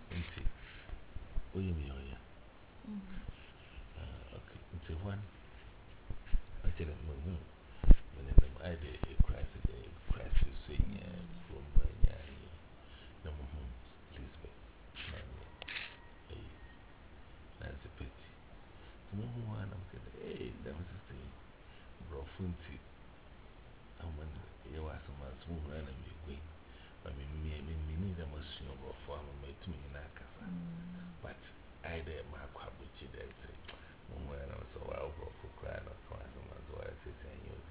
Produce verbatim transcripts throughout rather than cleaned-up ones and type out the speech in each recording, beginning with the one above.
Inti, oh, you mean, oh, yeah. Okay, into one, I tell them, when them I did a crisis, a crisis, saying, from my no more, Lisbeth, Nancy Petty. The more one, I'm going, hey, that was a thing, bro, Funty. I'm when you was a man's moon and me going. I mean, me, I mean, me need a machine of form and made to me in Akasa. But I did my crab with you then say, when I was so well, bro, for crying or class, and that's why I say, saying you.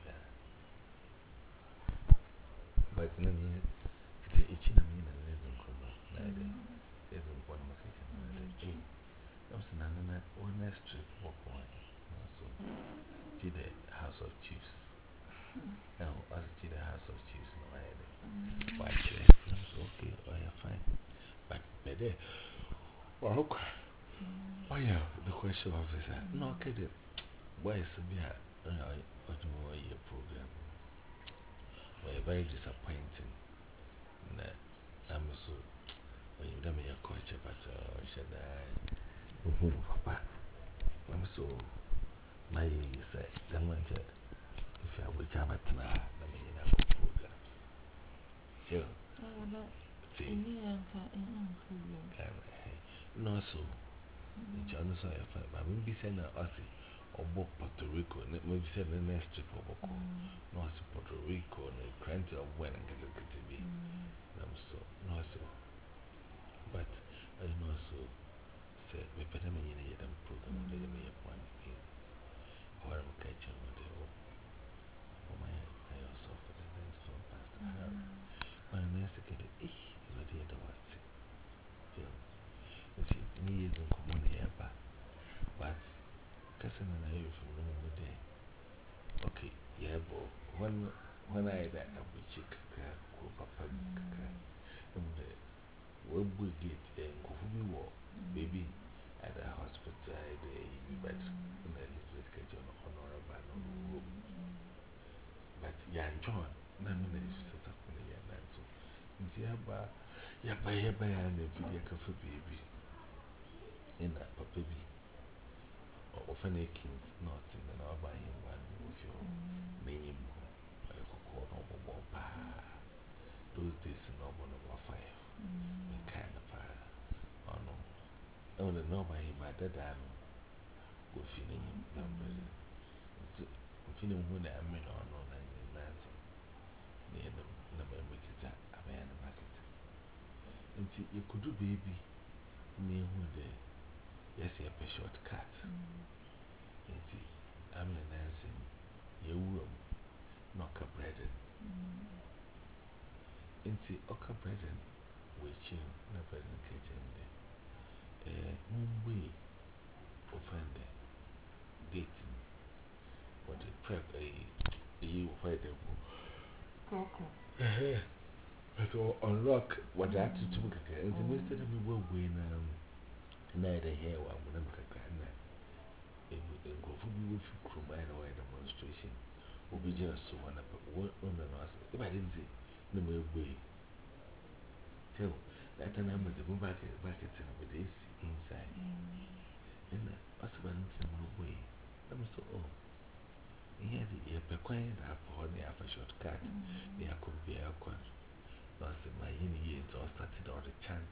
But no, the itching a mean and isn't come up. Neither isn't one of my kitchen. I'm saying, I'm on next trip, walk one. So, to the House of Chiefs. Now, as to the House of Chiefs, no, I had it. Why, okay, oh, yeah, fine. But, better. Well, oh, yeah, the question officer. No, okay, the boys be a program. We're very disappointing. I'm so when you don't make a coach, but I said, Papa, I'm so my say, then when if I would have a tana, I mean, in our programs. Tell, no, so John is a fine, but maybe send us or Puerto Rico, maybe send the next trip of no, Puerto Rico, and crying to a when and get look at me. I'm so, no, so, but I know so. Say, we better me in a program, they may have one thing. Or I'm catching with the oh, my, I also for the dance from Pastor Harry. My master get it, eh, you know, the other ones. Tell, you see, me isn't common here, but cousin and I from the moment there. Okay, yeah, but when when I had a chick, go papa, and the web we get and go for me, baby. At the hospital, they but Elizabeth Kajon honorable. But Yan John, none of them set up on the Yan so. Yaba, Yaba, Yaba, and the video cafe baby in a papa baby or Fanny King's not in an by him one with your name. I could call no pa. Those days, no one over five. Kind of fire. Oh no. Only know by him, my dad. Go feeling him, young president. Feeling when I mean or no, that's near the number make it a man market. And see, you could do baby near one day. Yes, a shortcut. And see, I'm an answer. Your room, knock a bread. And see, oka bread which you never in the kitchen. Eh, Mumbai offended dating. What the prep a you fight them. Okay. So unlock what that to took and the minister of me will win neither here one when I'm a grand. If go for me with you from my demonstration will be just so one up one on us. If I didn't say no more way. Tell that time I'm the back back at with this inside. And us about no way. I'm so oh. Here the air per coin that for the half a shortcut. There could be a coin. Lost in my years or started or the chant.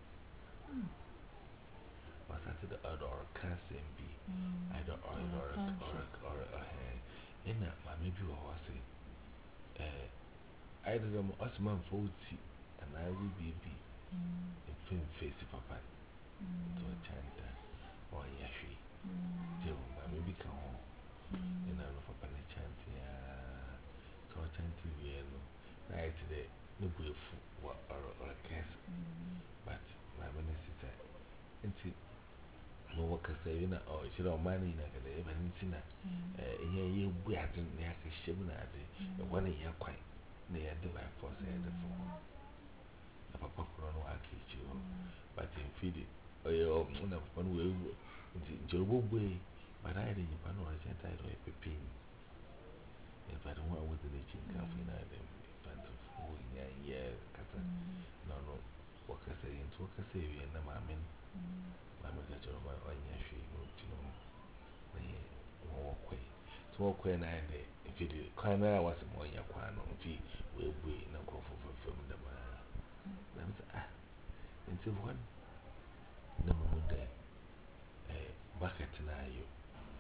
Or started the other or can't be either or or or or or in that my maybe or say, eh, either them us man forty and I will be in film face papa to a chant or yashi. Till my maybe come home and I know for penny chant, yeah, to a chant, yeah, no, right today. No way or or a case, but my minister said, no worker say, you know, oh, it's your money in a day, even in Sina. Here you be at the neck of Shibanadi, and one year quite near the by force and the phone. A papa no I catch you, but in feed it, or your own of one way, Joe way, but I didn't know I sent I do a pepin. If I don't want with the chin coffee, I am in front of four year, Cassa. No, no, worker say, into what I say, and the mammy, mammy got your one on your feet, to know the walk way. To walk way, and I, if you did, climb out was more your quan on fee, will be no go for film the man. Ah, into one. No more day. A bucket and I, you.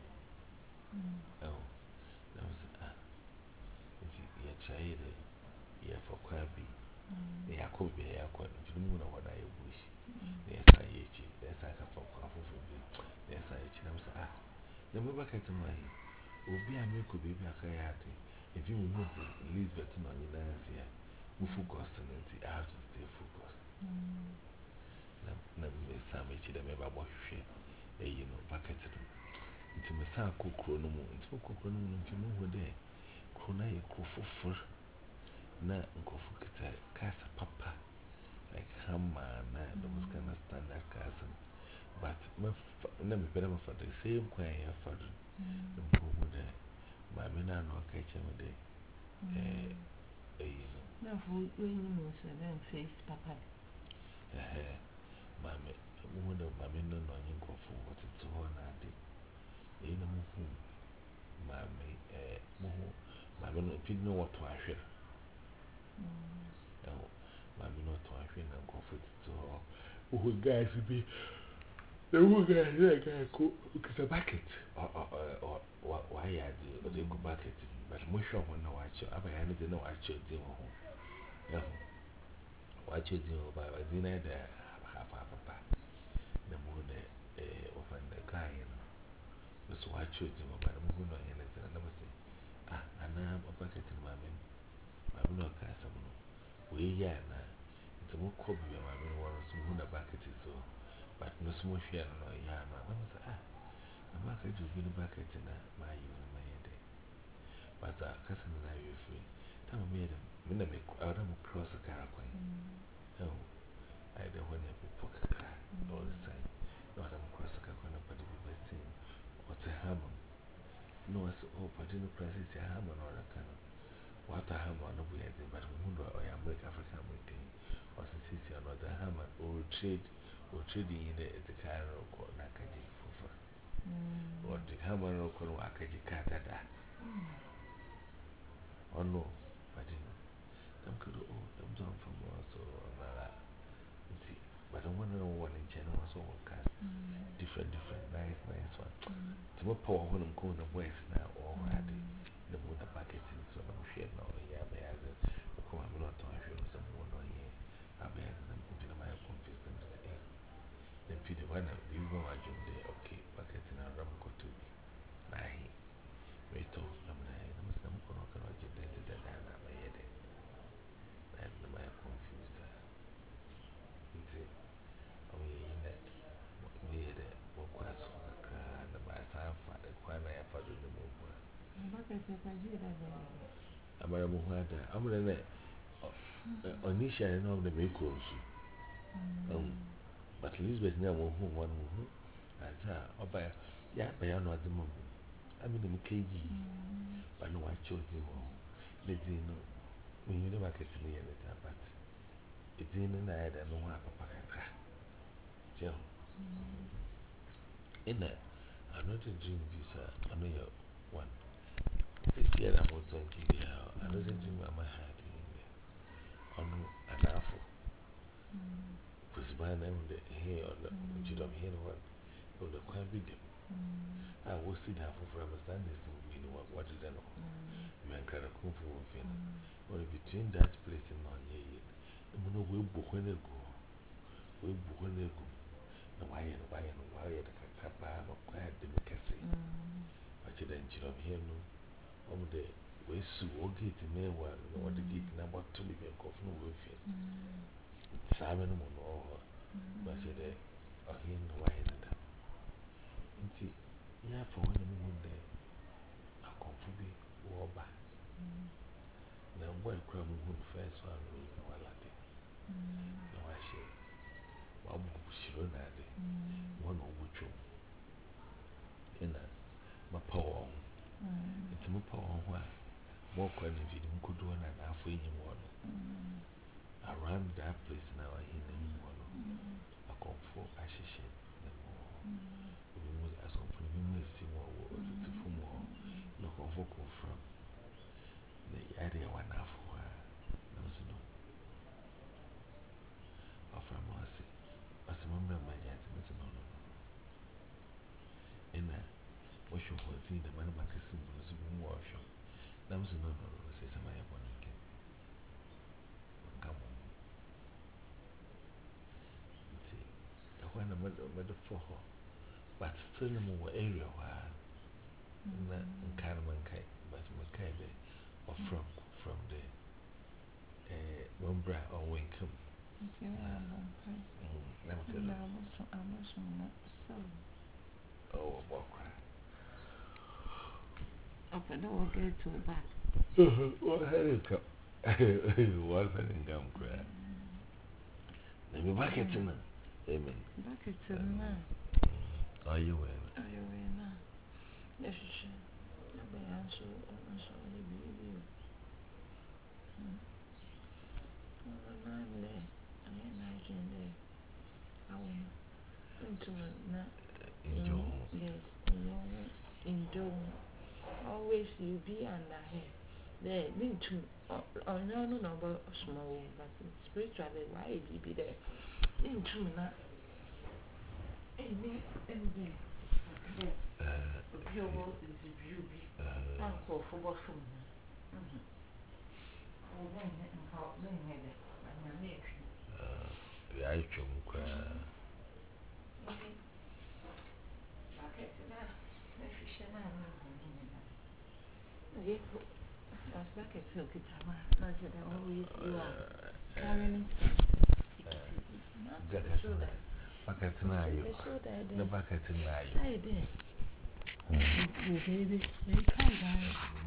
Oh, that was ah. You tried it. Yeah, for crabby. Yeah, could be a quite if you know what I wish. Yes, I eat it. Yes, I have for coffee for me. Yes, I eat it. I was ah. The more bucket in my head. Will be a milk could be back. I had it. If you move Elizabeth on your dance here, we focus on it. I have to stay focused. Nam some each them ever wash it. You know, bucket. It's a son cook chrono, it's for chrono, if you move there. Crona, you cook for fur. Na nkofukita kasa papa like hammer na those kind of standard kasa but me na me better for the same kwan ya for the mpomu de ma me na no ka che me de eh eh you know na fu we ni mo so na face papa eh ma me mo de ma me no no nyi nkofu what it ho na de eh na mo hu ma me eh mo ma me no pin no what to ahwe Mammy not to have been and comfort to all who guys be the who guys like a cook a bucket or or or why I do or they go bucket but more sure when I watch you. I didn't know I should do watch you do by a dinner there half a papa the moon of the guy you know was watch you do by the moon or anything and never say ah and I'm a bucket in my men I'm not cast we yeah now. It's a more copy of my main one, some who the bucket is so, but no small share no yarn. I was ah, a bucket will be the bucket in my use my head. But our cousin and I were free. Time made them, when I make out of cross a car coin. Oh, I don't want to poke a car all the time. Not a cross a car coin, but it will be seen. What's a hammer? No, I saw, oh, but in the prices, a hammer or a cannon. What a hammer, no way, but who know I am break African with or since you are not a hammer or trade or trading in the car or Nakaji for or the hammer or Wakaji Katada. Oh no, but you know, them could oh, them done from us or another. But I want to know one in general was all cast different, different, nice, nice one. To what power when I'm going to west now or had the moon bucket in so I'm sure no, yeah, may I come I'm not talking someone on here. I bear them into my confused them to say, then feed the one of you go on your day, okay, bucket in a rum go to me. Nahi, wait, oh, I'm not, I'm some going to watch it, then to the dana, my head. And my confused. It's it. Oh, yeah, in that. We had a quite so and by some father, quite I have in the movement. bucket e ka ji da ba I'm a movement. I'm going to Onisha and all the makers. Um, but Elizabeth never who one who as a by ya by another moment. I mean, the K G, but no, I chose him. They didn't know when you never get to me at the time, but it didn't I had no one papa. Joe, in that, I'm not a dream visa. I know you one. This year I'm twenty years. Another dream I might have in there. On an apple. Because by now, the hair on the jit of hair one, on the quite big. I will sit down for understanding in what did I know. You can kind of come for a fin. Or between that place and on ye, the mono will book when they go. Will book when they go. No, why and why and why the cacapa or quiet the Micassi. But you then jit of hair no. Over there, we sue or gate in there one, or the gate number two, we can go from with it. Simon or but you there, or him, why and that. Yeah, for one moon there, a comfy war back. Now, one crumb would first one was no latte. No, I say, one shirunade, one of which in a my power. It's a power one. More quite if you could do an half way in one. Around that place now, I hear the one. a comfort, I should share. We must as comfort, we must see what was it for more. No comfort from the idea one half for her. No, so no. Of her mercy. As a member of my yet, no, no, no. And I wish you were seeing the man of my kissing was more of you. Now, so no, no, no, says my opponent. Come on. See, when I made a for her, but still no more area where kind of mankind, but Makai or from from the one bra or Winkum. Oh, walk. Up and all get to the back. What had it come? What had it come cry? Let me back it in. Amen. Back it to me. Are you in? Are you in? Yes, you I answer almost all the baby. I'm there. I imagine there. I went into it. Yes, in Dome. Always you be under here. There, me too. Oh, no, no, no, but small, but spiritually, why you be there? Into that. And me, and there. The pure is a beauty. Uncle for what from me. Oh, then, and how then, and I make you. I chum cry. As back at Silky Tower, I said, I always you are carrying so that bucket tonight, so that the bucket tonight. I did. Baby, they can't.